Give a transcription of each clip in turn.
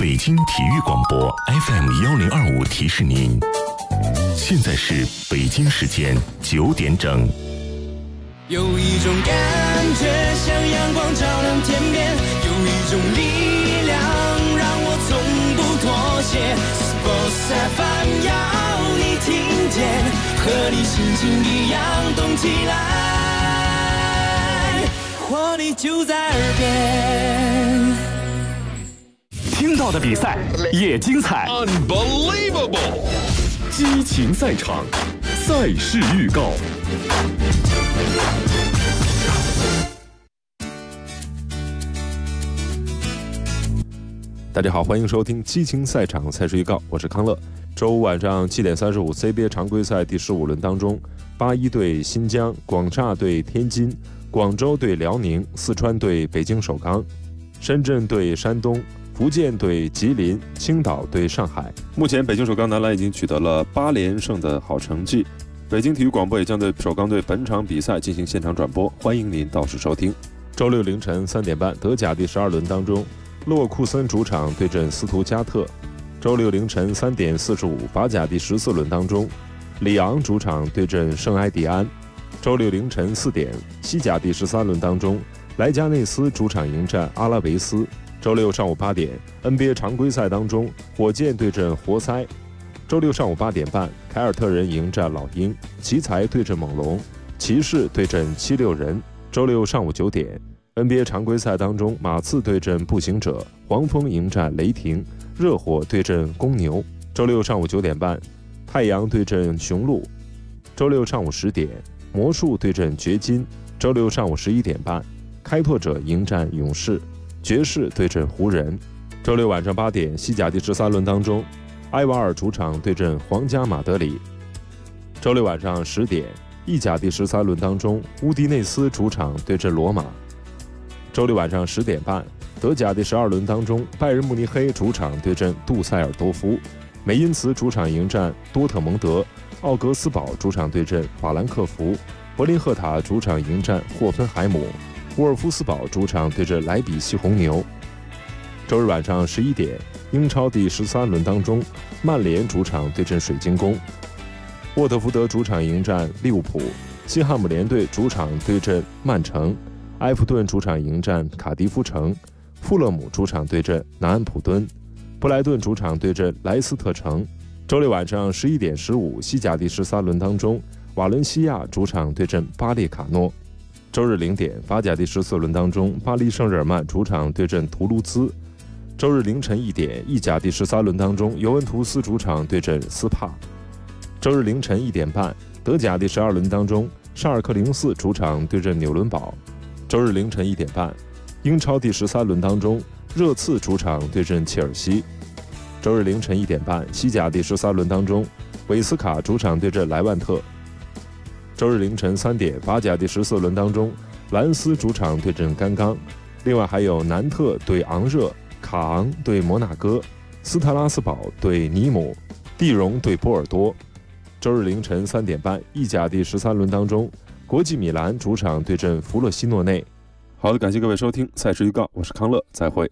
北京体育广播 FM1025提示您，现在是北京时间9点整。 有一种感觉像阳光照亮天边，有一种力量让我从不妥协。Sports FM 要你听见，和你心情一样动起来，活力就在耳边。 听到的比赛也精彩 ，Unbelievable！ 激情赛场，赛事预告。 大家好，欢迎收听激情赛场赛事预告，我是康乐。周五晚上7点35 CBA 常规赛第15轮当中，81对新疆，广厦对天津，广州对辽宁，四川对北京首钢，深圳对山东，福建对吉林，青岛对上海。目前北京首钢男篮已经取得了8连胜的好成绩。北京体育广播也将对首钢队本场比赛进行现场转播，欢迎您到时收听。周六凌晨3点半，德甲第12轮当中，勒沃库森主场对阵斯图加特。周六凌晨3点45，法甲第14轮当中，里昂主场对阵圣埃蒂安。周六凌晨4点，西甲第13轮当中，莱加内斯主场迎战阿拉维斯。周六上午8点 ，NBA 常规赛当中，火箭对阵活塞。周六上午8点半，凯尔特人迎战老鹰，奇才对阵猛龙，骑士对阵76人。周六上午9点 ，NBA 常规赛当中，马刺对阵步行者，黄蜂迎战雷霆，热火对阵公牛。周六上午9点半，太阳对阵雄鹿。周六上午10点，魔术对阵掘金。周六上午11点半，开拓者迎战勇士，爵士对阵湖人。周六晚上8点，西甲第13轮当中，埃瓦尔主场对阵皇家马德里。周六晚上10点，意甲第13轮当中，乌迪内斯主场对阵罗马。周六晚上10点半，德甲第12轮当中，拜仁慕尼黑主场对阵杜塞尔多夫，梅因茨主场迎战多特蒙德，奥格斯堡主场对阵法兰克福，柏林赫塔主场迎战霍芬海姆，沃尔夫斯堡主场对阵莱比锡红牛。周日晚上11点，英超第13轮当中，曼联主场对阵水晶宫，沃特福德主场迎战利物浦，西汉姆联队主场对阵曼城，埃弗顿主场迎战卡迪夫城，富勒姆主场对阵南安普敦，布莱顿主场对阵莱斯特城。周六晚上11点15，西甲第13轮当中，瓦伦西亚主场对阵巴列卡诺。周日0点，法甲第14轮当中，巴黎圣日耳曼主场对阵图卢兹。周日凌晨1点，意甲第13轮当中，尤文图斯主场对阵斯帕。周日凌晨1点半，德甲第12轮当中，沙尔克04主场对阵纽伦堡。周日凌晨1点半，英超第13轮当中，热刺主场对阵切尔西。周日凌晨1点半，西甲第13轮当中，韦斯卡主场对阵莱万特。周日凌晨3点，法甲第14轮当中，兰斯主场对阵甘刚。另外还有南特对昂热，卡昂对摩纳哥，斯特拉斯堡对尼姆，蒂荣对波尔多。周日凌晨3点半，意甲第13轮当中，国际米兰主场对阵弗洛西诺内。好的，感谢各位收听赛事预告，我是康乐，再会。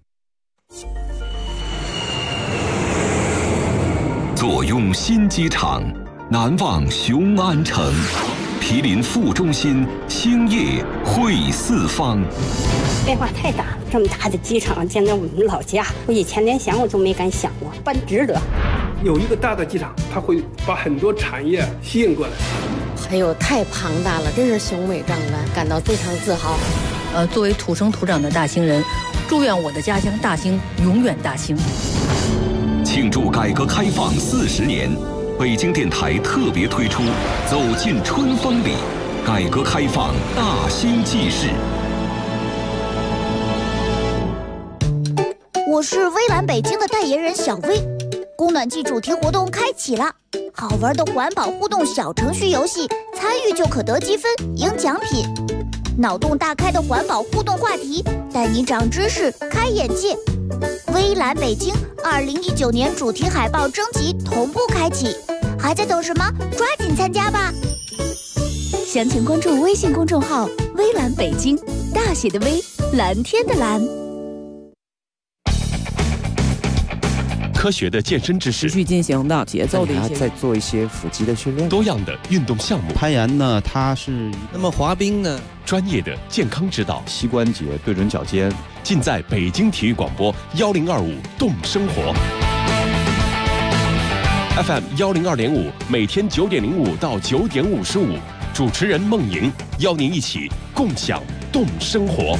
坐拥新机场，难忘雄安城，毗邻副中心，兴业汇四方。 变化太大，这么大的机场建在我们老家，我以前连想我都没敢想过，办值得。 有一个大的机场，它会把很多产业吸引过来。 还有太庞大了，真是雄伟壮观，感到非常自豪。 作为土生土长的大兴人，祝愿我的家乡大兴永远大兴。 庆祝改革开放40年，北京电台特别推出《走进春风里》，改革开放大兴纪事。 我是微蓝北京的代言人小薇，供暖季主题活动开启了，好玩的环保互动小程序游戏，参与就可得积分赢奖品。脑洞大开的环保互动话题，带你长知识开眼界。微蓝北京2019年主题海报征集同步开启，还在等什么？抓紧参加吧！详情关注微信公众号“微蓝北京”，大写的微，蓝天的蓝。 科学的健身知识， 持续进行的节奏的一些， 再做一些腹肌的训练， 多样的运动项目。 攀岩呢，它是那么滑冰呢， 专业的健康指导， 膝关节对准脚尖， 尽在北京体育广播1025动生活。FM 102.5，每天9点05到9点55，主持人孟莹邀您一起共享动生活。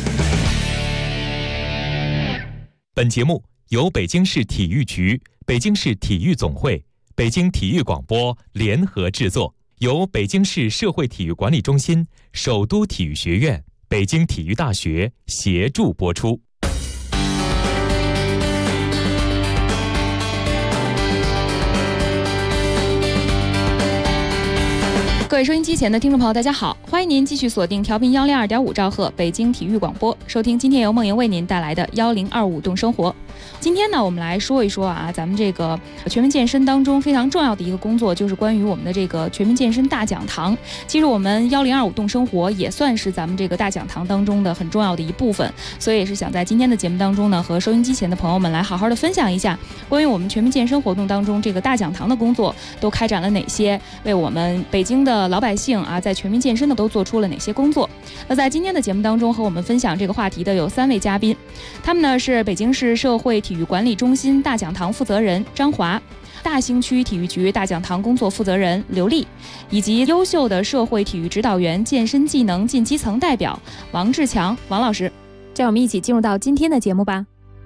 本节目由北京市体育局、北京市体育总会、北京体育广播联合制作，由北京市社会体育管理中心、首都体育学院、北京体育大学协助播出。 各位收音机前的听众朋友，大家好，欢迎您继续锁定调频102.5兆赫北京体育广播，收听今天由孟莹为您带来的1025动生活。今天呢，我们来说一说啊，咱们这个全民健身当中非常重要的一个工作，就是关于我们的这个全民健身大讲堂。其实我们1025动生活也算是咱们这个大讲堂当中的很重要的一部分，所以也是想在今天的节目当中呢，和收音机前的朋友们来好好的分享一下关于我们全民健身活动当中这个大讲堂的工作都开展了哪些，为我们北京的老百姓啊，在全民健身的都做出了哪些工作。那在今天的节目当中和我们分享这个话题的有3位嘉宾，他们呢是北京市社会体育管理中心大讲堂负责人张华，大兴区体育局大讲堂工作负责人刘丽，以及优秀的社会体育指导员、健身技能进基层代表王志强王老师。这样我们一起进入到今天的节目吧。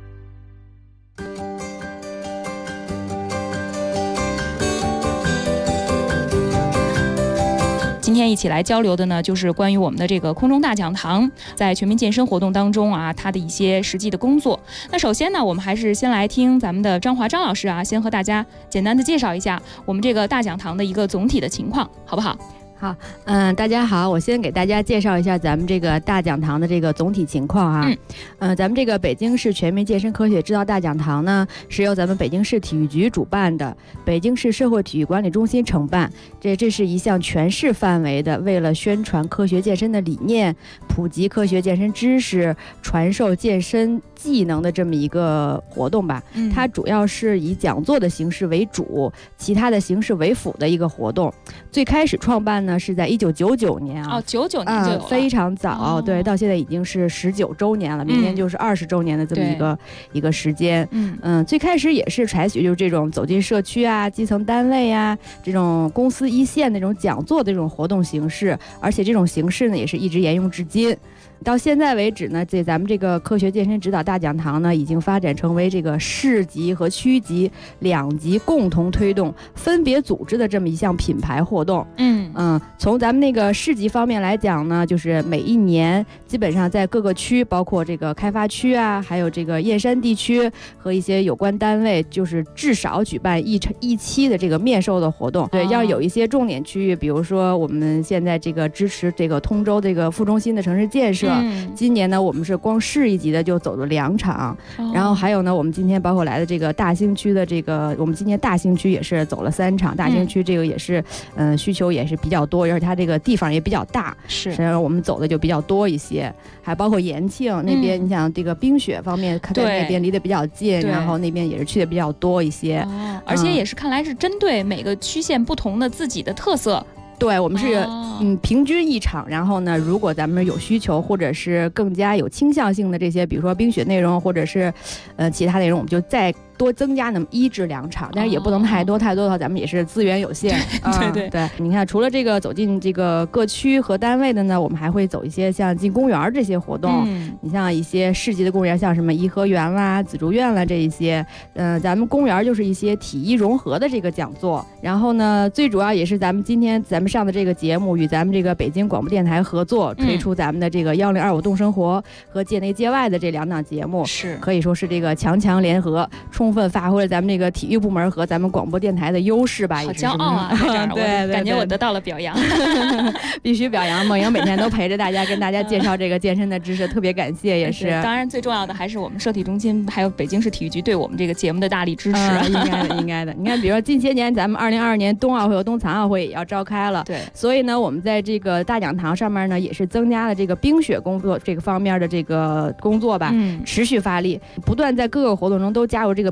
今天一起来交流的呢，就是关于我们的这个空中大讲堂在全民健身活动当中啊，它的一些实际的工作。那首先呢，我们还是先来听咱们的张华张老师啊，先和大家简单的介绍一下我们这个大讲堂的一个总体的情况，好不好？ 好，大家好，我先给大家介绍一下咱们这个大讲堂的这个总体情况啊。咱们这个北京市全民健身科学指导大讲堂呢，是由咱们北京市体育局主办的，北京市社会体育管理中心承办。这是一项全市范围的，为了宣传科学健身的理念，普及科学健身知识，传授健身技能的这么一个活动吧。它主要是以讲座的形式为主，其他的形式为辅的一个活动。最开始创办呢是在1999年啊 ，99年就有了， 非常早，对，到现在已经是19周年了，明年就是20周年的这么一个时间。最开始也是采取就是这种走进社区啊、基层单位啊、这种公司一线那种讲座的这种活动形式，而且这种形式呢也是一直沿用至今。到现在为止呢，咱们这个科学健身指导大讲堂呢，已经发展成为这个市级和区级2级共同推动、分别组织的这么一项品牌活动。从咱们那个市级方面来讲呢，就是每一年基本上在各个区，包括这个开发区啊，还有这个燕山地区和一些有关单位，就是至少举办一期的这个面授的活动。对，要有一些重点区域，比如说我们现在这个支持这个通州这个副中心的城市建设。今年呢，我们是光市一级的就走了2场，然后还有呢，我们今天包括来的这个大兴区的这个，我们今年大兴区也是走了3场，大兴区这个也是，需求也是比较多，而且它这个地方也比较大，是，所以我们走的就比较多一些，还包括延庆那边，你想这个冰雪方面，在那边离得比较近，然后那边也是去的比较多一些， 而且也是看来是针对每个区县不同的自己的特色。 对，我们是平均1场，然后呢，如果咱们有需求或者是更加有倾向性的这些，比如说冰雪内容或者是其他内容，我们就再多增加那么1至2场，但是也不能太多，太多的话咱们也是资源有限。对，你看除了这个走进这个各区和单位的呢，我们还会走一些像进公园这些活动。你像一些市级的公园，像什么颐和园啦、紫竹院啦这一些，咱们公园就是一些体育融合的这个讲座。然后呢，最主要也是咱们今天咱们上的这个节目与咱们这个北京广播电台合作推出咱们的这个1025动生活和界内界外的这2档节目，是可以说是这个强联合，充分发挥了咱们这个体育部门和咱们广播电台的优势吧。 好骄傲啊！对，感觉我得到了表扬， 必须表扬。孟莹每天都陪着大家，跟大家介绍这个健身的知识，特别感谢。也是， 当然最重要的还是我们社体中心还有北京市体育局对我们这个节目的大力支持。 应该的。你看，比如说近些年咱们2022年冬奥会和冬残奥会也要召开了，对，所以呢，我们在这个大讲堂上面呢，也是增加了这个冰雪工作这个方面的这个工作吧，持续发力，不断在各个活动中都加入这个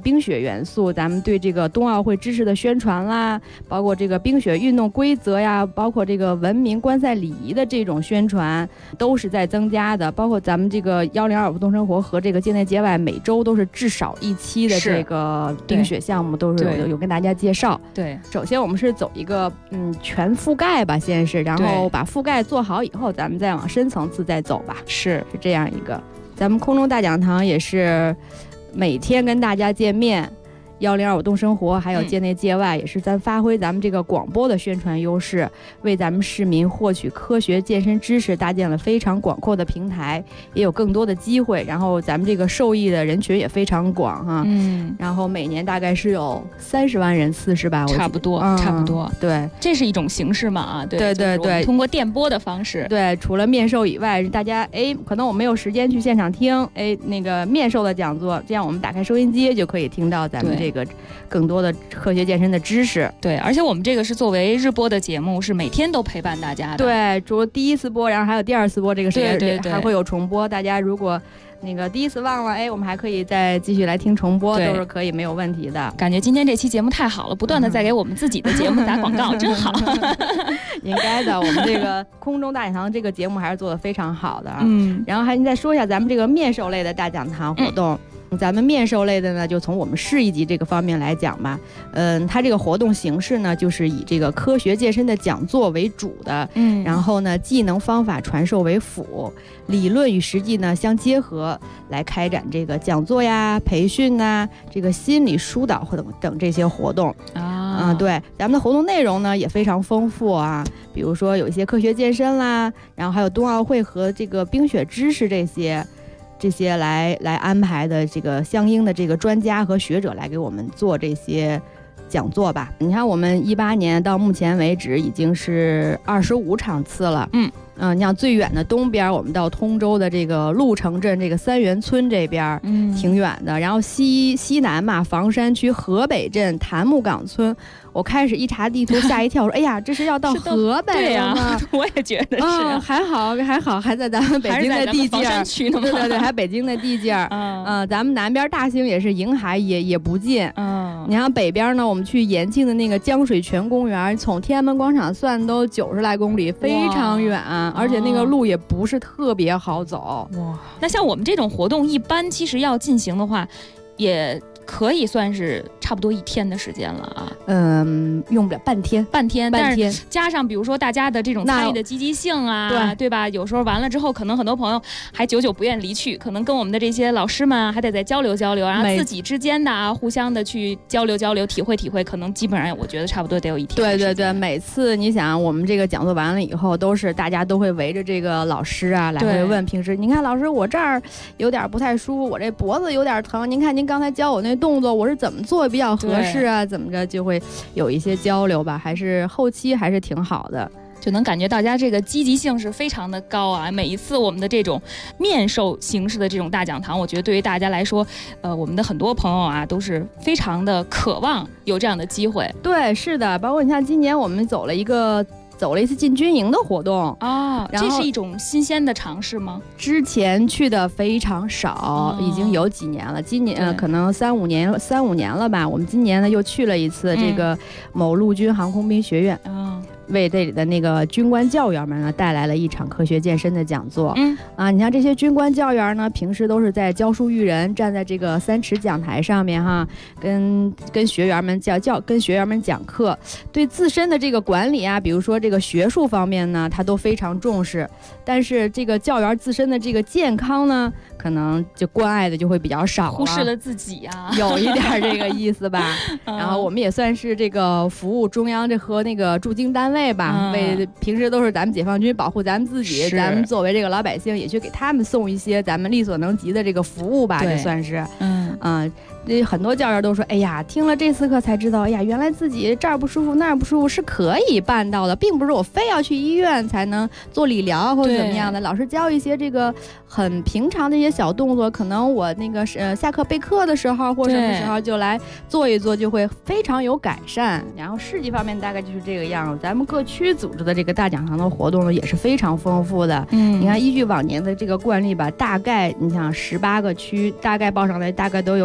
冰雪元素，咱们对这个冬奥会知识的宣传啦，包括这个冰雪运动规则呀，包括这个文明观赛礼仪的这种宣传都是在增加的。包括咱们这个102动生活和这个境内街外每周都是至少1期的这个冰雪项目，都是有跟大家介绍。 对， 首先我们是走一个全覆盖吧，先是，然后把覆盖做好以后，咱们再往深层次再走吧。是这样一个。咱们空中大讲堂也是每天跟大家见面，102动生活还有界内界外，也是咱发挥咱们这个广播的宣传优势，为咱们市民获取科学健身知识搭建了非常广阔的平台，也有更多的机会。然后咱们这个受益的人群也非常广哈，然后每年大概是有30万人次是吧？ 差不多，差不多。 对， 这是一种形式嘛啊？ 对对对， 通过电波的方式。 对，除了面授以外，大家可能我没有时间去现场听那个面授的讲座，这样我们打开收音机就可以听到咱们这个更多的科学健身的知识。 对，而且我们这个是作为日播的节目，是每天都陪伴大家的。 对，除了第1次播，然后还有第2次播，这个时间对还会有重播。大家如果那个第1次忘了，我们还可以再继续来听重播，都是可以没有问题的。 感觉今天这期节目太好了，不断的在给我们自己的节目打广告，真好。 应该的，我们这个空中大讲堂这个节目还是做得非常好的。然后还再说一下咱们这个面授类的大讲堂活动。咱们面授类的呢，就从我们市一级这个方面来讲吧，它这个活动形式呢，就是以这个科学健身的讲座为主的，然后呢，技能方法传授为辅，理论与实际呢相结合，来开展这个讲座呀、培训呐、这个心理疏导等这些活动啊。对，咱们的活动内容呢也非常丰富啊，比如说有一些科学健身啦，然后还有冬奥会和这个冰雪知识这些来安排的这个相应的这个专家和学者来给我们做这些讲座吧。你看我们18年到目前为止已经是25场次了。你像最远的东边，我们到通州的这个鹿城镇这个三元村这边，挺远的。然后西南嘛，房山区河北镇檀木岗村。我开始一查地图吓一跳，说哎呀，这是要到河北了吗？ 我也觉得是。 还好，还在咱们北京的地界儿。对，还北京的地界儿。咱们南边大兴也是迎海，也不近。你看北边呢，我们去延庆的那个江水泉公园，从天安门广场算都90来公里，非常远，而且那个路也不是特别好走。 哇，那像我们这种活动，一般其实要进行的话，也可以算是差不多1天的时间了啊。 用不了半天， 但是加上比如说大家的这种参与的积极性啊，对吧？有时候完了之后，可能很多朋友还久久不愿离去，可能跟我们的这些老师们还得再交流交流，然后自己之间的互相的去交流交流，体会体会，可能基本上我觉得差不多得有1天。 对，每次你想我们这个讲座完了以后，都是大家都会围着这个老师啊来回问，平时您看老师我这儿有点不太舒服，我这脖子有点疼，您看您刚才教我那动作我是怎么做比较合适啊？怎么着就会有一些交流吧，还是后期还是挺好的。 就能感觉大家这个积极性是非常的高啊！每一次我们的这种面授形式的这种大讲堂，我觉得对于大家来说，我们的很多朋友啊都是非常的渴望有这样的机会。 对，是的，包括你像今年我们走了一次进军营的活动啊，这是一种新鲜的尝试吗？ 之前去的非常少，已经有几年了。今年可能3、5年了吧。我们今年呢又去了一次这个某陆军航空兵学院。为这里的那个军官教员们呢带来了一场科学健身的讲座。你像这些军官教员呢，平时都是在教书育人，站在这个3尺讲台上面哈，跟学员们跟学员们讲课，对自身的这个管理啊，比如说这个学术方面呢，他都非常重视。但是这个教员自身的这个健康呢，可能就关爱的就会比较少了， 忽视了自己啊， 有一点这个意思吧。然后我们也算是这个服务中央和那个驻京单位吧，为平时都是咱们解放军保护咱们自己，咱们作为这个老百姓也去给他们送一些咱们力所能及的这个服务吧，就算是。这很多教员都说，哎呀，听了这次课才知道，哎呀，原来自己这儿不舒服那儿不舒服是可以办到的，并不是我非要去医院才能做理疗或者怎么样的。老师教一些这个很平常的一些小动作，可能我那个下课备课的时候或什么时候就来做一做，就会非常有改善。然后市级方面大概就是这个样子。咱们各区组织的这个大讲堂的活动呢，也是非常丰富的。你看依据往年的这个惯例吧，大概你想18个区大概报上来大概都有200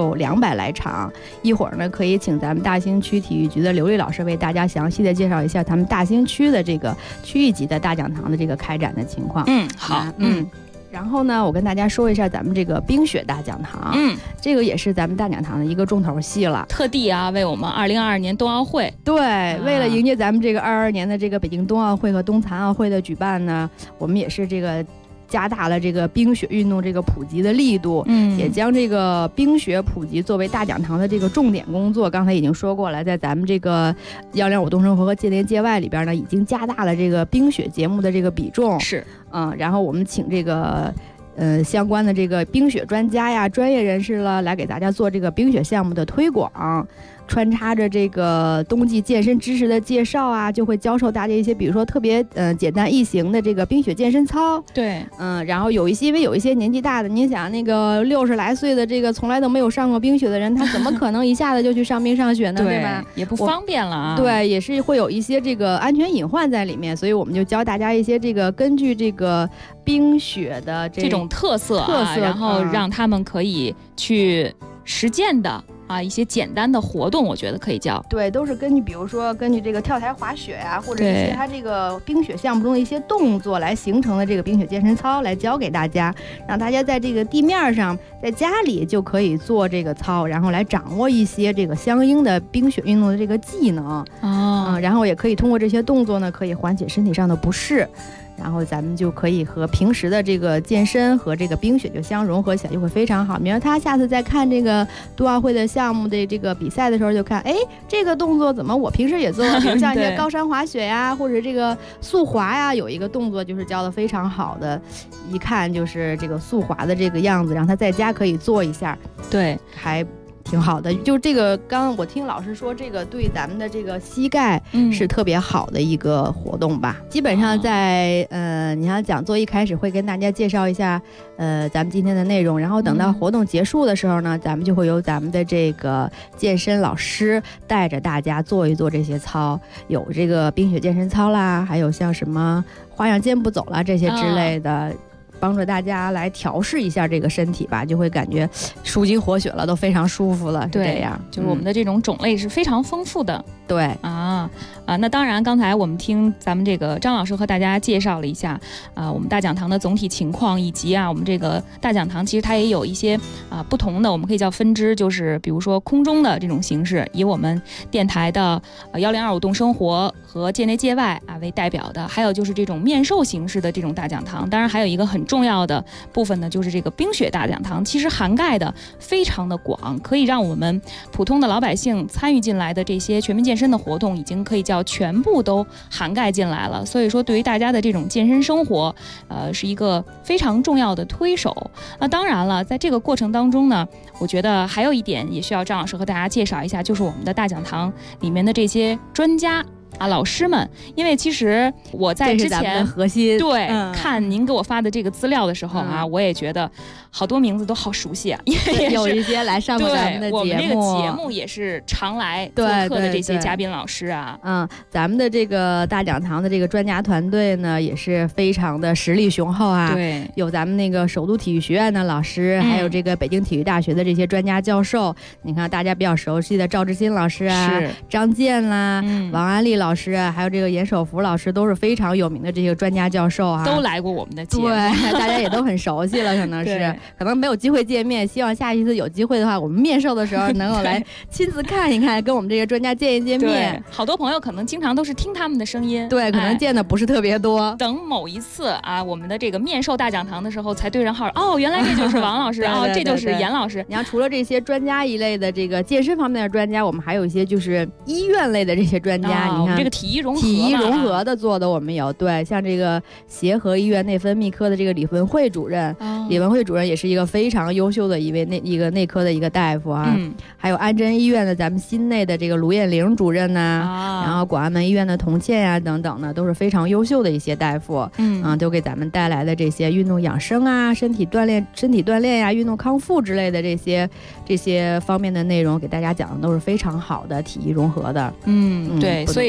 200来场。一会儿呢，可以请咱们大兴区体育局的刘丽老师为大家详细的介绍一下他们大兴区的这个区域级的大讲堂的这个开展的情况。 好， 然后呢，我跟大家说一下咱们这个冰雪大讲堂，这个也是咱们大讲堂的一个重头戏了， 特地为我们2022年冬奥会， 对，为了迎接咱们这个22年的这个北京冬奥会和冬残奥会的举办呢，我们也是这个加大了这个冰雪运动这个普及的力度，也将这个冰雪普及作为大讲堂的这个重点工作。刚才已经说过了，在咱们这个105动生活和界内界外里边呢，已经加大了这个冰雪节目的这个比重。 是， 然后我们请这个相关的这个冰雪专家呀、专业人士了，来给大家做这个冰雪项目的推广。穿插着这个冬季健身知识的介绍啊，就会教授大家一些，比如说特别简单易行的这个冰雪健身操。 对， 然后因为有一些年纪大的，您想那个60来岁的这个从来都没有上过冰雪的人，他怎么可能一下子就去上冰上雪呢？对吧？ 也不方便了啊。 对，也是会有一些这个安全隐患在里面，所以我们就教大家一些这个根据这个冰雪的这种特色，然后让他们可以去实践的。一些简单的活动，我觉得可以教。 对，都是比如说根据这个跳台滑雪呀，或者一些它这个冰雪项目中的一些动作来形成的这个冰雪健身操，来教给大家，让大家在这个地面上，在家里就可以做这个操，然后来掌握一些这个相应的冰雪运动的这个技能。然后也可以通过这些动作呢，可以缓解身体上的不适。然后咱们就可以和平时的这个健身和这个冰雪就相融合起来，就会非常好。比如他下次再看这个冬奥会的项目的这个比赛的时候，就看，这个动作怎么我平时也做？比如像一些高山滑雪呀，或者这个速滑呀，有一个动作就是教的非常好的，一看就是这个速滑的这个样子，让他在家可以做一下。 对， 还挺好的。就这个刚我听老师说，这个对咱们的这个膝盖是特别好的一个活动吧。基本上在你看讲座一开始会跟大家介绍一下咱们今天的内容，然后等到活动结束的时候呢，咱们就会由咱们的这个健身老师带着大家做一做这些操，有这个冰雪健身操啦，还有像什么花样健步走啦这些之类的。帮助大家来调试一下这个身体吧，就会感觉舒筋活血了，都非常舒服了。是这样， 就是我们的这种种类是非常丰富的。 对那当然，刚才我们听咱们这个张老师和大家介绍了一下我们大讲堂的总体情况，以及我们这个大讲堂其实它也有一些不同的，我们可以叫分支，就是比如说空中的这种形式，以我们电台的1025动生活和界内界外为代表的，还有就是这种面授形式的这种大讲堂。当然还有一个很重要的部分呢，就是这个冰雪大讲堂，其实涵盖的非常的广，可以让我们普通的老百姓参与进来的这些全民健身的活动，已经可以叫全部都涵盖进来了。所以说对于大家的这种健身生活是一个非常重要的推手。那当然了，在这个过程当中呢，我觉得还有一点也需要张老师和大家介绍一下，就是我们的大讲堂里面的这些专家老师们。因为其实我在之前核心看您给我发的这个资料的时候我也觉得好多名字都好熟悉啊，因为有一些来上过咱们的节目， 我们这个节目也是常来做客的这些嘉宾老师啊。 咱们的这个大讲堂的这个专家团队呢，也是非常的实力雄厚啊。 对， 有咱们那个首都体育学院的老师，还有这个北京体育大学的这些专家教授。你看大家比较熟悉的赵志新老师啊，张健啦，王安丽老师啊，还有这个严守福老师，都是非常有名的这些专家教授都来过我们的节目。 对，大家也都很熟悉了，可能没有机会见面，希望下一次有机会的话，我们面授的时候能够来亲自看一看，跟我们这些专家见一见面。 好多朋友可能经常都是听他们的声音， 对，可能见的不是特别多。 等某一次我们的这个面授大讲堂的时候，才对上号，原来这就是王老师这就是严老师。 你看，除了这些专家一类的这个健身方面的专家，我们还有一些就是医院类的这些专家。你看这个体育融合的做的我们有，对，像这个协和医院内分泌科的这个李文慧主任，李文慧主任也是一个非常优秀的一位内科的一个大夫还有安贞医院的咱们心内的这个卢艳玲主任呐，然后广安门医院的童倩呀等等呢，都是非常优秀的一些大夫，都给咱们带来的这些运动养生身体锻炼呀，运动康复之类的这些方面的内容，给大家讲的都是非常好的，体育融合的。 对，所以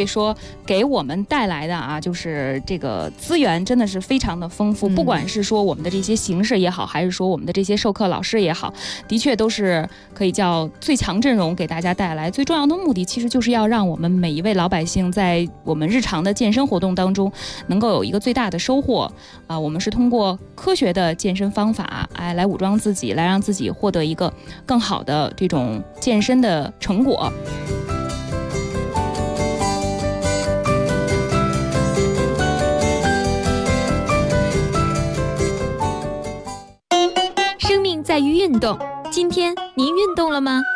说给我们带来的啊，就是这个资源真的是非常的丰富，不管是说我们的这些形式也好，还是说我们的这些授课老师也好，的确都是可以叫最强阵容给大家带来。最重要的目的其实就是要让我们每一位老百姓在我们日常的健身活动当中能够有一个最大的收获啊。我们是通过科学的健身方法来武装自己，来让自己获得一个更好的这种健身的成果。 生命在于运动，今天您运动了吗？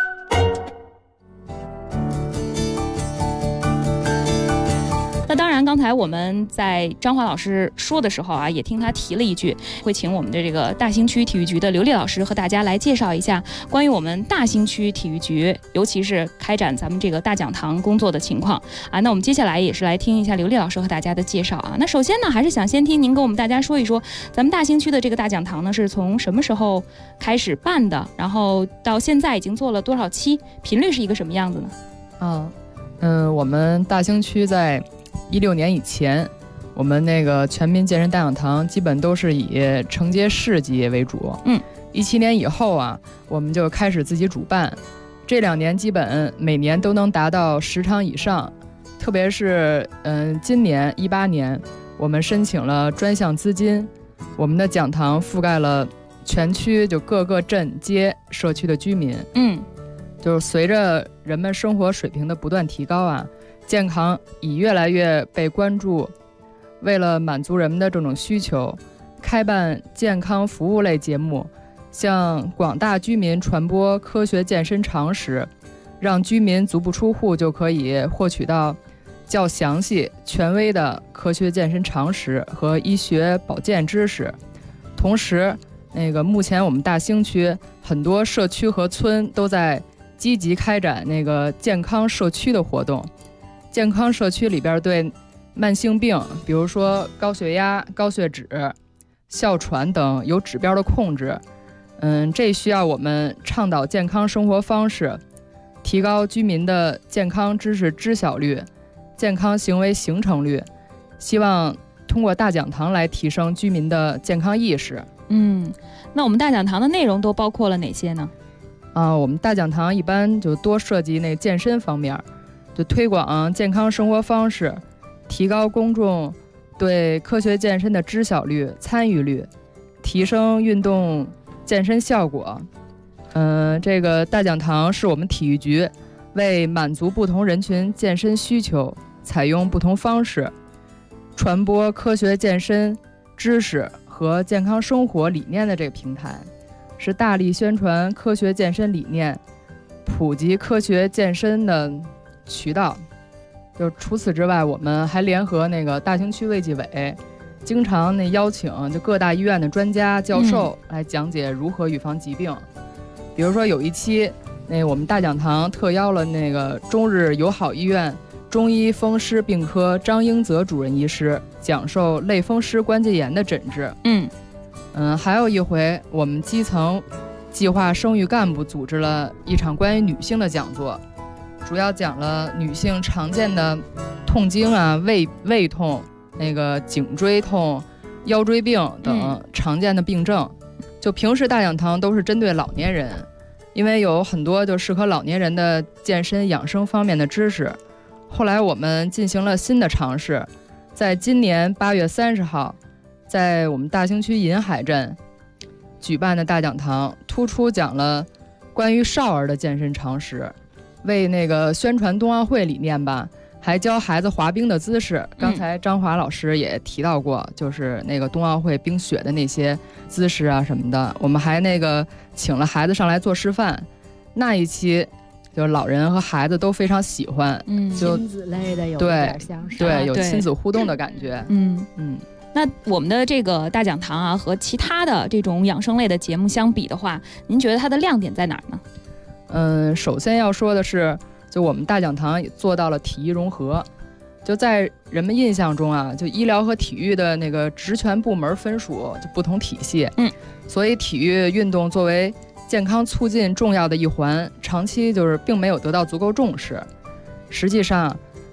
那当然，刚才我们在张华老师说的时候啊，也听他提了一句，会请我们的这个大兴区体育局的刘丽老师和大家来介绍一下关于我们大兴区体育局，尤其是开展咱们这个大讲堂工作的情况啊。那我们接下来也是来听一下刘丽老师和大家的介绍啊。那首先呢，还是想先听您跟我们大家说一说，咱们大兴区的这个大讲堂呢，是从什么时候开始办的？然后到现在已经做了多少期？频率是一个什么样子呢？ 我们大兴区在16年以前，我们那个全民健身大讲堂基本都是以承接市级为主。17年以后啊，我们就开始自己主办，这2年基本每年都能达到10场以上。特别是今年18年，我们申请了专项资金，我们的讲堂覆盖了全区就各个镇街社区的居民。就是随着人们生活水平的不断提高啊，健康已越来越被关注。为了满足人们的这种需求，开办健康服务类节目，向广大居民传播科学健身常识，让居民足不出户就可以获取到较详细、权威的科学健身常识和医学保健知识。同时，目前我们大兴区很多社区和村都在积极开展健康社区的活动。健康社区里边对慢性病，比如说高血压、高血脂、哮喘等有指标的控制，这需要我们倡导健康生活方式，提高居民的健康知识知晓率、健康行为形成率，希望通过大讲堂来提升居民的健康意识。 那我们大讲堂的内容都包括了哪些呢？ 我们大讲堂一般就多涉及健身方面，就推广健康生活方式，提高公众对科学健身的知晓率、参与率，提升运动健身效果。这个大讲堂是我们体育局为满足不同人群健身需求，采用不同方式传播科学健身知识和健康生活理念的这个平台，是大力宣传科学健身理念、普及科学健身的渠道。就除此之外，我们还联合大兴区卫计委，经常邀请就各大医院的专家教授来讲解如何预防疾病。比如说有一期，我们大讲堂特邀了中日友好医院中医风湿病科张英泽主任医师讲授类风湿关节炎的诊治。还有一回，我们基层计划生育干部组织了一场关于女性的讲座，主要讲了女性常见的痛经啊、胃痛、颈椎痛、腰椎病等常见的病症。就平时大讲堂都是针对老年人，因为有很多就适合老年人的健身养生方面的知识。后来我们进行了新的尝试，在今年8月30号，在我们大兴区银海镇举办的大讲堂，突出讲了关于少儿的健身常识，为宣传冬奥会理念吧，还教孩子滑冰的姿势。刚才张华老师也提到过，就是冬奥会冰雪的那些姿势啊什么的，我们还请了孩子上来做示范。那一期就是老人和孩子都非常喜欢，就亲子类的有点像是对，有亲子互动的感觉。 那我们的这个大讲堂啊，和其他的这种养生类的节目相比的话，您觉得它的亮点在哪儿呢？首先要说的是，就我们大讲堂也做到了体育融合。就在人们印象中啊，就医疗和体育的职权部门分属就不同体系，所以体育运动作为健康促进重要的一环，长期就是并没有得到足够重视。实际上，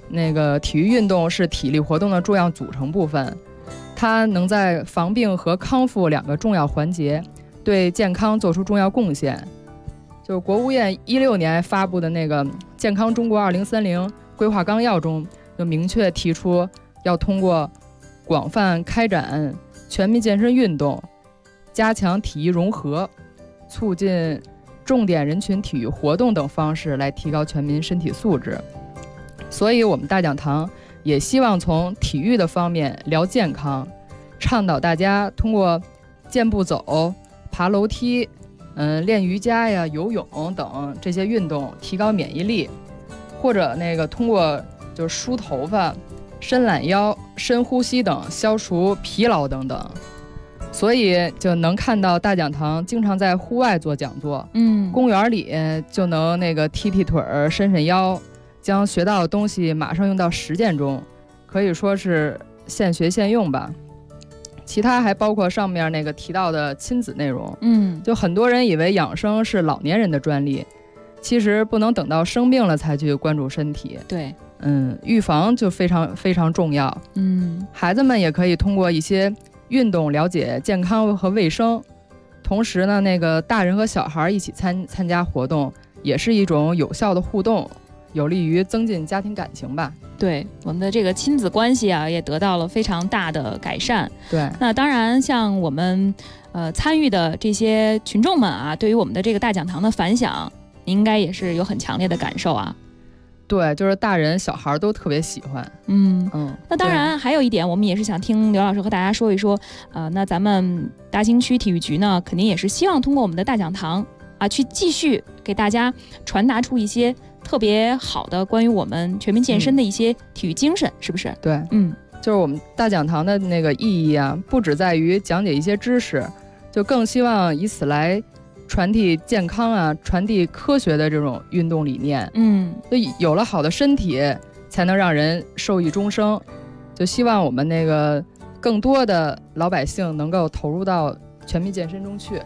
那个体育运动是体力活动的重要组成部分，它能在防病和康复2个重要环节对健康做出重要贡献。就国务院16年发布的那个《健康中国2030规划纲要》中，就明确提出要通过广泛开展全民健身运动，加强体育融合，促进重点人群体育活动等方式来提高全民身体素质。所以我们大讲堂也希望从体育的方面聊健康，倡导大家通过健步走、爬楼梯、练瑜伽呀、游泳等这些运动提高免疫力，或者通过就是梳头发、伸懒腰、深呼吸等消除疲劳等等。所以就能看到大讲堂经常在户外做讲座，公园里就能踢踢腿儿、伸伸腰，将学到的东西马上用到实践中，可以说是现学现用吧。其他还包括上面提到的亲子内容，就很多人以为养生是老年人的专利，其实不能等到生病了才去关注身体。 对， 预防就非常非常重要。孩子们也可以通过一些运动了解健康和卫生，同时呢，大人和小孩一起参加活动，也是一种有效的互动，有利于增进家庭感情吧。 对，我们的这个亲子关系啊，也得到了非常大的改善。 对， 那当然，像我们参与的这些群众们啊，对于我们的这个大讲堂的反响，应该也是有很强烈的感受啊。 对，就是大人小孩都特别喜欢。 那当然还有一点，我们也是想听刘老师和大家说一说，那咱们大兴区体育局呢，肯定也是希望通过我们的大讲堂啊，去继续给大家传达出一些特别好的关于我们全民健身的一些体育精神，是不是？ 对，就是我们大讲堂的意义啊，不只在于讲解一些知识，就更希望以此来传递健康啊，传递科学的这种运动理念。就有了好的身体，才能让人受益终生。就希望我们更多的老百姓能够投入到全民健身中去。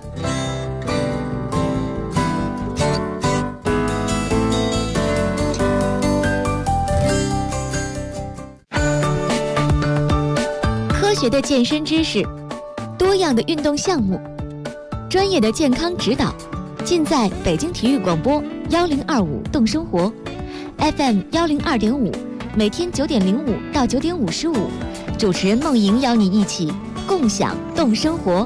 科学的健身知识，多样的运动项目，专业的健康指导，尽在北京体育广播1025动生活 FM 102.5，每天9点05到9点55，主持人梦莹邀你一起共享动生活。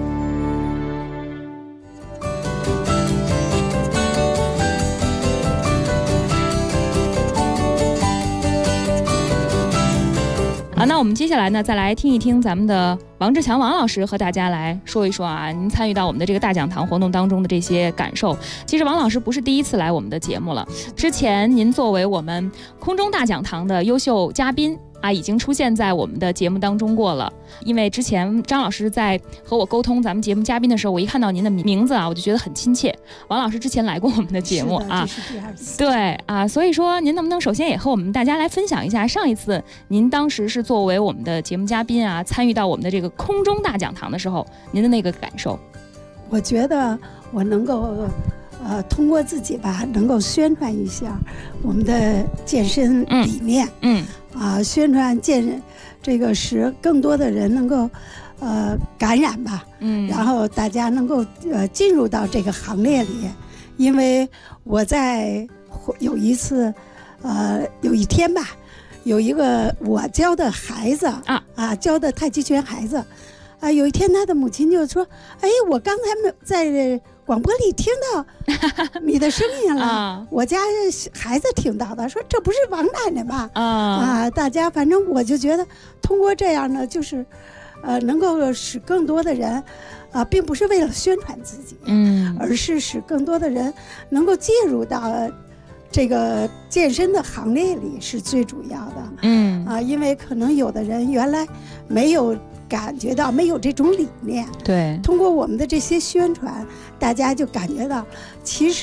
那我们接下来呢，再来听一听咱们的王志强王老师和大家来说一说啊，您参与到我们的这个大讲堂活动当中的这些感受。其实王老师不是第一次来我们的节目了，之前您作为我们空中大讲堂的优秀嘉宾啊，已经出现在我们的节目当中过了。因为之前张老师在和我沟通咱们节目嘉宾的时候，我一看到您的名字啊，我就觉得很亲切。王老师之前来过我们的节目啊， 这是第2次。 对啊，所以说您能不能首先也和我们大家来分享一下，上一次您当时是作为我们的节目嘉宾啊，参与到我们的这个空中大讲堂的时候，您的那个感受？ 我觉得我能够通过自己吧，能够宣传一下我们的健身理念，宣传这个使更多的人能够感染吧，然后大家能够进入到这个行列里。因为我在有一次有一天吧，有一个我教的孩子教的太极拳孩子有一天他的母亲就说：“哎，我刚才在广播里听到你的声音了，我家孩子听到的，说这不是王奶奶吗？”大家反正我就觉得通过这样呢，就是能够使更多的人并不是为了宣传自己，而是使更多的人能够介入到这个健身的行列里是最主要的。因为可能有的人原来没有感觉到，没有这种理念， 对， 通过我们的这些宣传，大家就感觉到其实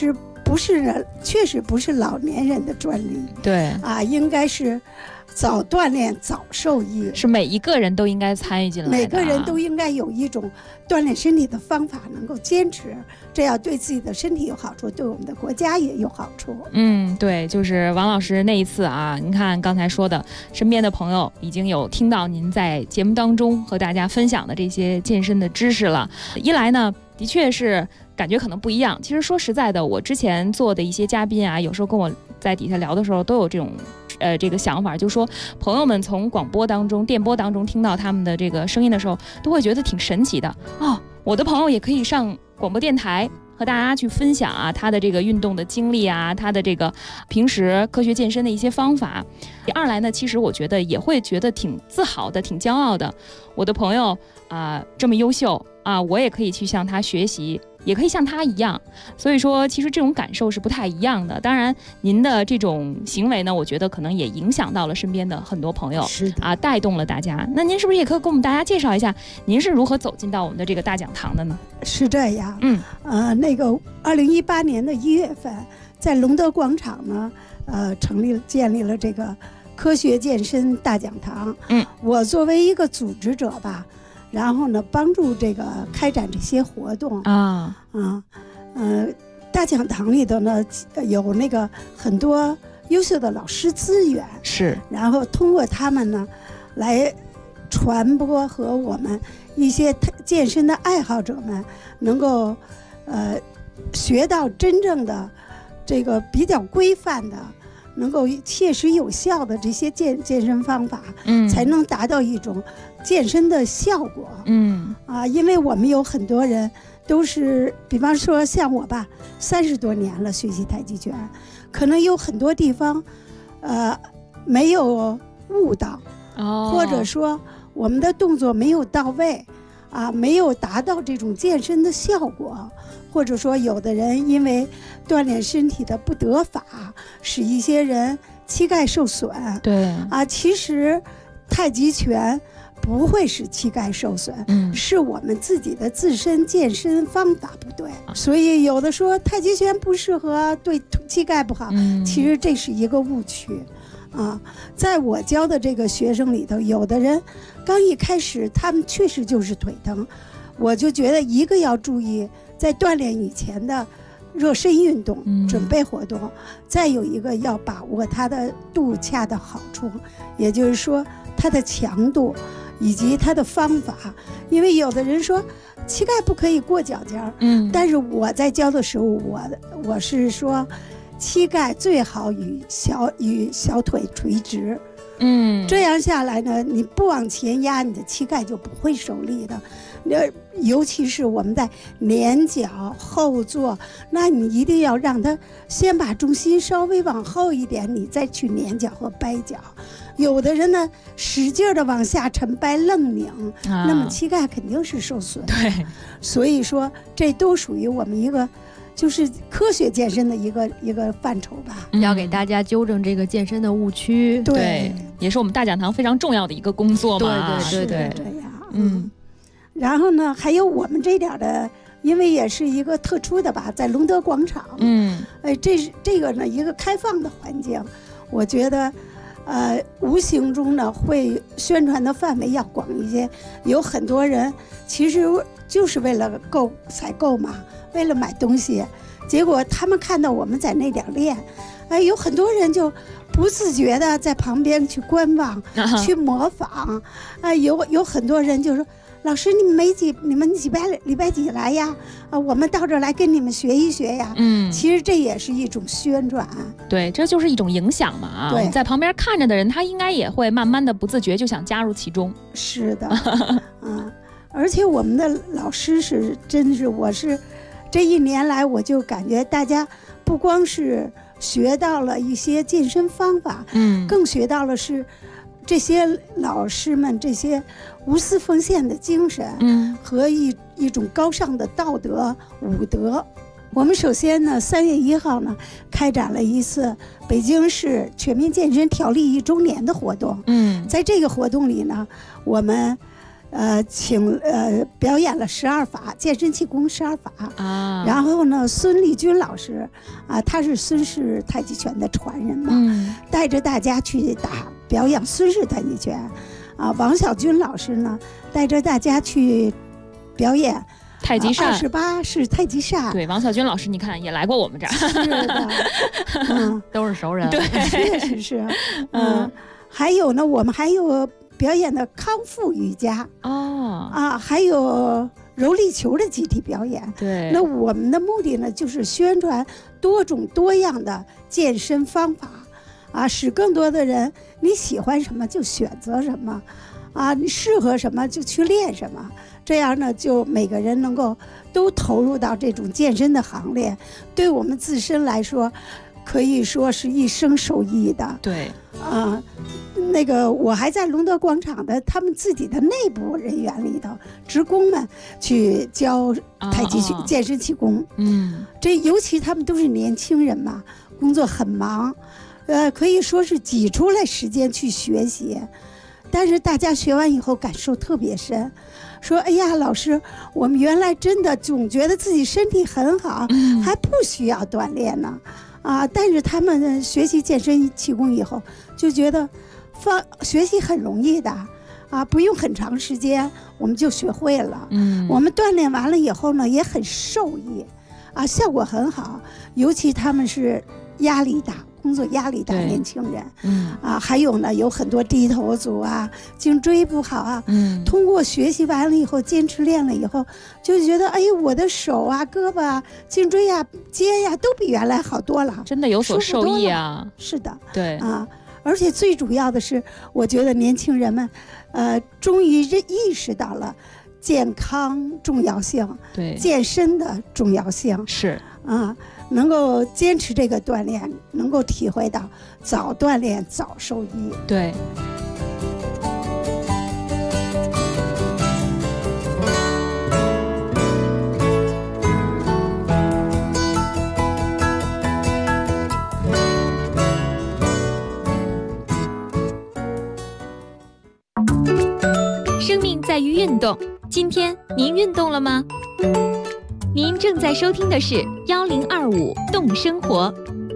确实不是老年人的专利。 对应该是早锻炼早受益， 是每一个人都应该参与进来的， 每个人都应该有一种锻炼身体的方法，能够坚持，这样对自己的身体有好处，对我们的国家也有好处。 对，就是王老师那一次啊，您看刚才说的，身边的朋友已经有听到您在节目当中和大家分享的这些健身的知识了。一来呢，的确是感觉可能不一样。其实说实在的，我之前做的一些嘉宾啊，有时候跟我在底下聊的时候，都有这种这个想法，就是说朋友们从广播当中、电波当中听到他们的这个声音的时候，都会觉得挺神奇的哦。我的朋友也可以上广播电台和大家去分享啊，他的这个运动的经历啊，他的这个平时科学健身的一些方法。第二来呢，其实我觉得也会觉得挺自豪的，挺骄傲的。我的朋友这么优秀啊，我也可以去向他学习，也可以像他一样。所以说其实这种感受是不太一样的。当然您的这种行为呢，我觉得可能也影响到了身边的很多朋友， 是的带动了大家。那您是不是也可以给我们大家介绍一下，您是如何走进到我们的这个大讲堂的呢？ 是这样，那个2018年的1月份，在隆德广场呢，建立了这个科学健身大讲堂。我作为一个组织者吧，然后呢，帮助这个开展这些活动大讲堂里头呢，有那个很多优秀的老师资源， 是， 然后通过他们呢，来传播和我们一些健身的爱好者们能够学到真正的这个比较规范的，能够切实有效的这些健身方法，才能达到一种健身的效果。因为我们有很多人都是，比方说像我吧，30多年了学习太极拳，可能有很多地方没有悟到，或者说我们的动作没有到位没有达到这种健身的效果，或者说有的人因为锻炼身体的不得法，使一些人膝盖受损。 对其实太极拳不会使膝盖受损，是我们自己的自身健身方法不对。所以有的说太极拳不适合，对膝盖不好，其实这是一个误区在我教的这个学生里头，有的人刚一开始他们确实就是腿疼，我就觉得一个要注意在锻炼以前的热身运动，准备活动，再有一个要把握它的度恰的好处，也就是说它的强度以及它的方法。因为有的人说膝盖不可以过脚尖，但是我在教的时候，我是说膝盖最好与小腿垂直，这样下来呢，你不往前压，你的膝盖就不会受力的。尤其是我们在连脚后坐，那你一定要让它先把重心稍微往后一点，你再去连脚和掰脚。有的人呢使劲的往下沉掰愣拧，那么膝盖肯定是受损。 对， 所以说这都属于我们一个就是科学健身的一个范畴吧， 要给大家纠正这个健身的误区。 对，也是我们大讲堂非常重要的一个工作嘛。 对，这样。然后呢，还有我们这点的，因为也是一个特殊的吧，在隆德广场，这个呢一个开放的环境，我觉得无形中呢会宣传的范围要广一些。有很多人其实就是为了采购嘛，为了买东西，结果他们看到我们在那点练，有很多人就不自觉的在旁边去观望，去模仿。有很多人就说，老师你们礼拜几来呀？我们到这儿来跟你们学一学呀。其实这也是一种宣传。 对，这就是一种影响嘛。对，在旁边看着的人，他应该也会慢慢的不自觉就想加入其中。 是的，而且我们的老师我是这1年来，我就感觉大家不光是学到了一些健身方法，更学到了是这些老师们这些无私奉献的精神，和一种高尚的道德武德。我们首先呢，3月1号呢，开展了一次北京市全民健身条例1周年的活动。在这个活动里呢，我们表演了12法健身气功12法啊。然后呢，孙立军老师啊，他是孙氏太极拳的传人嘛，带着大家去表演孙氏太极拳啊。王小军老师呢，带着大家去表演太极扇 28式太极扇。 对，王小军老师，你看也来过我们这儿， 是的， 都是熟人。 对， 确实是，还有呢，我们还有表演的康复瑜伽还有柔力球的集体表演。 对， 那我们的目的呢，就是宣传多种多样的健身方法使更多的人你喜欢什么就选择什么你适合什么就去练什么。这样呢，就每个人能够都投入到这种健身的行列，对我们自身来说，可以说是一生受益的。 对， 那个我还在隆德广场的他们自己的内部人员里头，职工们去教太极健身气功。这尤其他们都是年轻人嘛，工作很忙，可以说是挤出来时间去学习。但是大家学完以后感受特别深，说哎呀老师，我们原来真的总觉得自己身体很好，还不需要锻炼呢但是他们学习健身气功以后就觉得学习很容易的不用很长时间我们就学会了。我们锻炼完了以后呢，也很受益效果很好，尤其他们是压力大，工作压力大年轻人还有呢，有很多低头族颈椎不好通过学习完了以后，坚持练了以后，就觉得哎呦，我的手胳膊颈椎肩都比原来好多了， 真的有所受益啊。 是的， 对而且最主要的是，我觉得年轻人们终于意识到了健康重要性， 对健身的重要性， 是能够坚持这个锻炼，能够体会到早锻炼早受益。 对。 生命在于运动，今天您运动了吗？您正在收听的是1025动生活。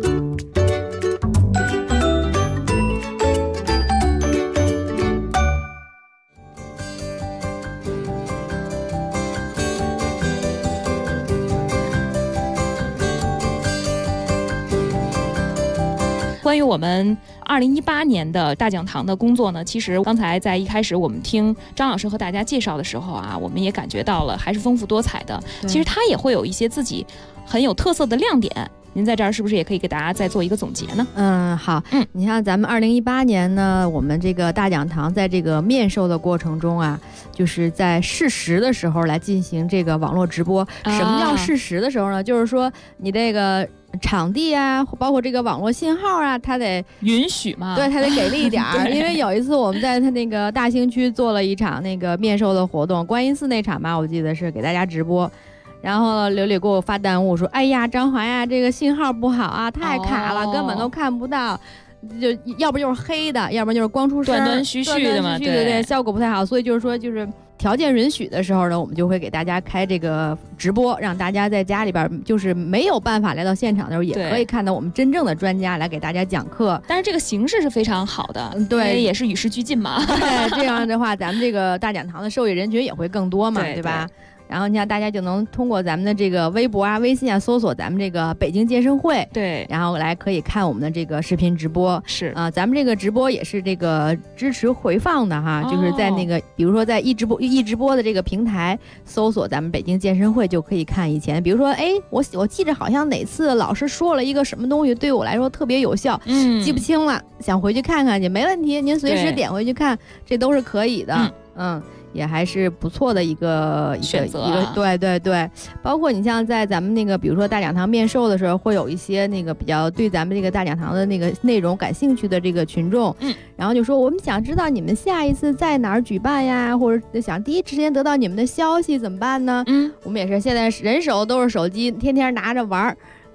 关于我们2018年的大讲堂的工作呢，其实刚才在一开始我们听张老师和大家介绍的时候我们也感觉到了还是丰富多彩的。其实它也会有一些自己很有特色的亮点。您在这儿是不是也可以给大家再做一个总结呢？ 好，你像咱们2018年呢，我们这个大讲堂在这个面授的过程中就是在适时的时候来进行这个网络直播。什么叫适时的时候呢？就是说你这个场地包括这个网络信号它得允许嘛， 对，它得给力一点因为有一次我们在它那个大兴区做了一场那个面授的活动，观音寺那场吧，我记得是给大家直播。然后刘磊给我发弹幕说：“哎呀，张华呀，这个信号不好太卡了，根本都看不到，就要不就是黑的，要不就是光出声， 断断续续的嘛， 对，效果不太好。所以就是说，就是条件允许的时候呢，我们就会给大家开这个直播，让大家在家里边就是没有办法来到现场的时候，也可以看到我们真正的专家来给大家讲课。 但是这个形式是非常好的， 对， 也是与时俱进嘛。 对，这样的话，咱们这个大讲堂的受益人群也会更多嘛，对吧？”然后你看，大家就能通过咱们的这个微博微信搜索咱们这个北京健身会， 对， 然后来可以看我们的这个视频直播。 是咱们这个直播也是这个支持回放的就是在那个比如说在易直播的这个平台搜索咱们北京健身会就可以看以前。比如说，我记着好像哪次老师说了一个什么东西对我来说特别有效，记不清了，想回去看看去，没问题，您随时点回去看，这都是可以的。也还是不错的一个选择对，包括你像在咱们那个比如说大讲堂面授的时候，会有一些那个比较对咱们这个大讲堂的那个内容感兴趣的这个群众，然后就说我们想知道你们下一次在哪儿举办呀，或者想第一时间得到你们的消息怎么办呢？我们也是现在人手都是手机，天天拿着玩，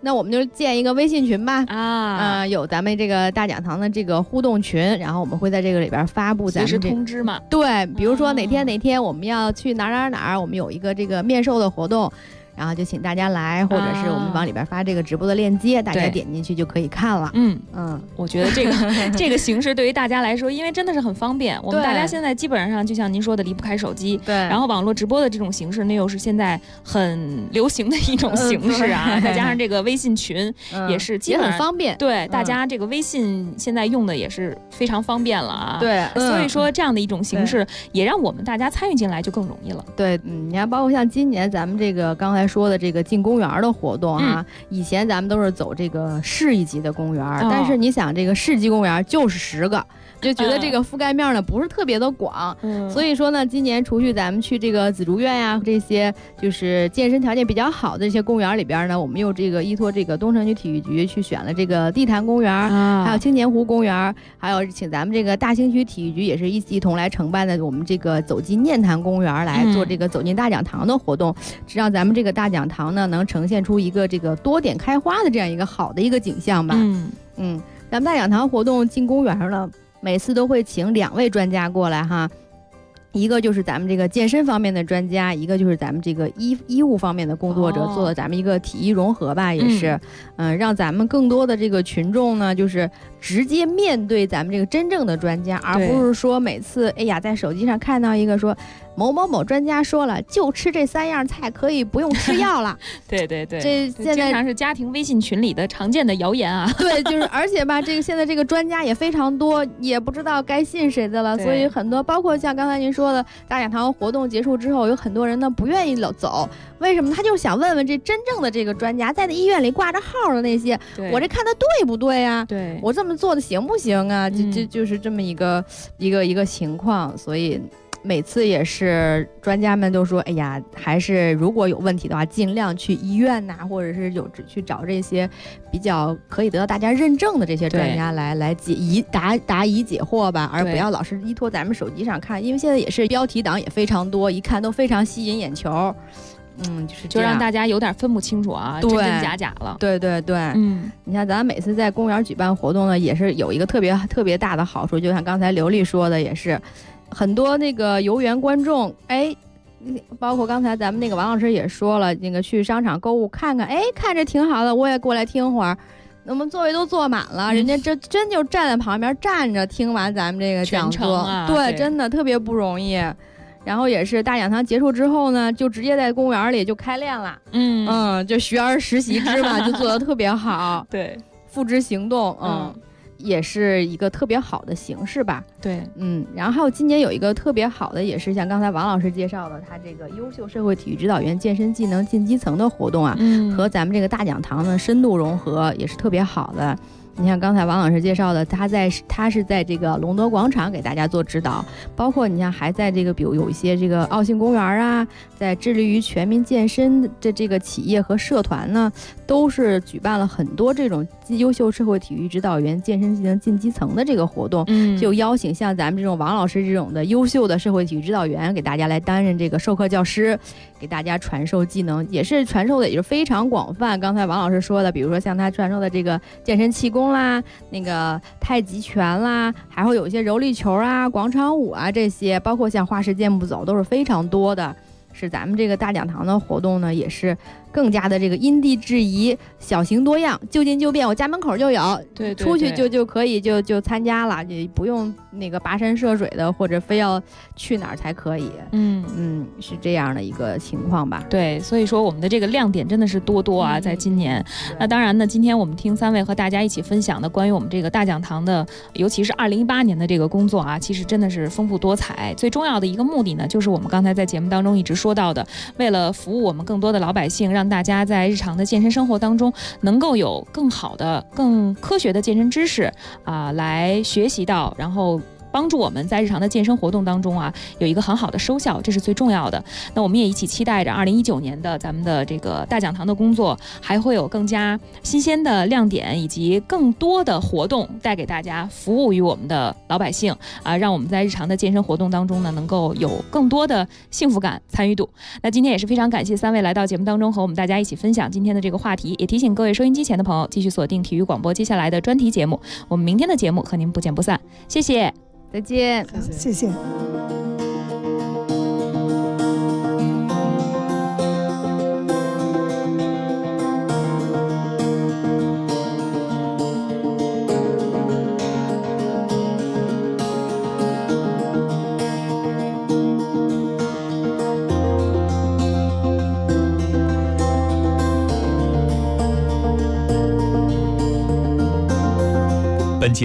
那我们就建一个微信群吧。有咱们这个大讲堂的这个互动群，然后我们会在这个里边发布咱们随时通知嘛。 对，比如说哪天我们要去哪儿，我们有一个这个面授的活动。然后就请大家来，或者是我们往里边发这个直播的链接，大家点进去就可以看了。 我觉得这个形式对于大家来说，因为真的是很方便。我们大家现在基本上就像您说的，离不开手机。 对。 然后网络直播的这种形式，那又是现在很流行的一种形式啊。再加上这个微信群，也是基本上很方便。 对，大家这个微信现在用的也是非常方便了啊。 对。 所以说这样的一种形式，也让我们大家参与进来就更容易了。 对，你看，包括像今年咱们这个刚才说的这个进公园的活动啊，以前咱们都是走这个市一级的公园，但是你想这个市级公园就是10个，就觉得这个覆盖面呢不是特别的广，所以说呢，今年除去咱们去这个紫竹院呀这些就是健身条件比较好的这些公园里边呢，我们又这个依托这个东城区体育局去选了这个地坛公园，还有青年湖公园，还有请咱们这个大兴区体育局也是一同来承办的我们这个走进念坛公园来做这个走进大讲堂的活动，让咱们这个大讲堂呢能呈现出一个这个多点开花的这样一个好的一个景象吧。咱们大讲堂活动进公园呢，每次都会请2位专家过来哈，一个就是咱们这个健身方面的专家，一个就是咱们这个医务方面的工作者，做了咱们一个体育融合吧，也是，让咱们更多的这个群众呢，就是直接面对咱们这个真正的专家，而不是说每次在手机上看到一个说某某某专家说了，就吃这3样菜可以不用吃药了。 对， 这现在经常是家庭微信群里的常见的谣言啊。 对，就是而且吧，这个现在这个专家也非常多，也不知道该信谁的了，所以很多包括像刚才您说的大讲堂活动结束之后，有很多人呢不愿意走，为什么？他就想问问这真正的这个专家，在医院里挂着号的那些，我这看的对不对呀？ 对， 我这么做的行不行啊？就是这么一个情况，所以。每次也是专家们都说，还是如果有问题的话，尽量去医院呐，或者是去找这些比较可以得到大家认证的这些专家来答疑解惑吧，而不要老是依托咱们手机上看，因为现在也是标题党也非常多，一看都非常吸引眼球。 就让大家有点分不清楚啊，真真假假了。 对，你看咱每次在公园举办活动呢，也是有一个特别大的好处，就像刚才刘丽说的，也是。很多那个游园观众，包括刚才咱们那个王老师也说了，那个去商场购物看看，看着挺好的，我也过来听会儿。我们座位都坐满了，人家真就站在旁边站着听完咱们这个讲座，对，真的特别不容易。然后也是大讲堂结束之后呢，就直接在公园里就开练了，就学而时习之嘛，就做得特别好， 对， 付之行动，也是一个特别好的形式吧。 对， 然后还有今年有一个特别好的，也是像刚才王老师介绍的，他这个优秀社会体育指导员健身技能进基层的活动啊，和咱们这个大讲堂呢深度融合，也是特别好的。你像刚才王老师介绍的，他是在这个隆德广场给大家做指导，包括你像还在这个比如有一些这个奥信公园啊，在致力于全民健身的这个企业和社团呢，都是举办了很多这种优秀社会体育指导员健身技能进基层的这个活动，就邀请像咱们这种王老师这种的优秀的社会体育指导员给大家来担任这个授课教师，给大家传授技能，也是传授的也是非常广泛。刚才王老师说的，比如说像他传授的这个健身气功啦，那个太极拳啦，还会有一些柔力球啊、广场舞啊这些，包括像花式健步走都是非常多的。是咱们这个大讲堂的活动呢，也是更加的这个因地制宜，小型多样，就近就便，我家门口就有， 对， 出去就可以就参加了，也不用那个跋山涉水的，或者非要去哪儿才可以。是这样的一个情况吧。 对，所以说我们的这个亮点真的是多啊，在今年。那当然呢，今天我们听3位和大家一起分享的关于我们这个大讲堂的，尤其是2018年的这个工作啊，其实真的是丰富多彩。最重要的一个目的呢，就是我们刚才在节目当中一直说到的，为了服务我们更多的老百姓，让大家在日常的健身生活当中能够有更好的、更科学的健身知识来学习到，然后帮助我们在日常的健身活动当中啊有一个很好的收效，这是最重要的。那我们也一起期待着2019年的咱们的这个大讲堂的工作还会有更加新鲜的亮点，以及更多的活动带给大家，服务于我们的老百姓啊，让我们在日常的健身活动当中呢能够有更多的幸福感、参与度。那今天也是非常感谢3位来到节目当中和我们大家一起分享今天的这个话题，也提醒各位收音机前的朋友继续锁定体育广播接下来的专题节目，我们明天的节目和您不见不散，谢谢， 再见， 谢谢。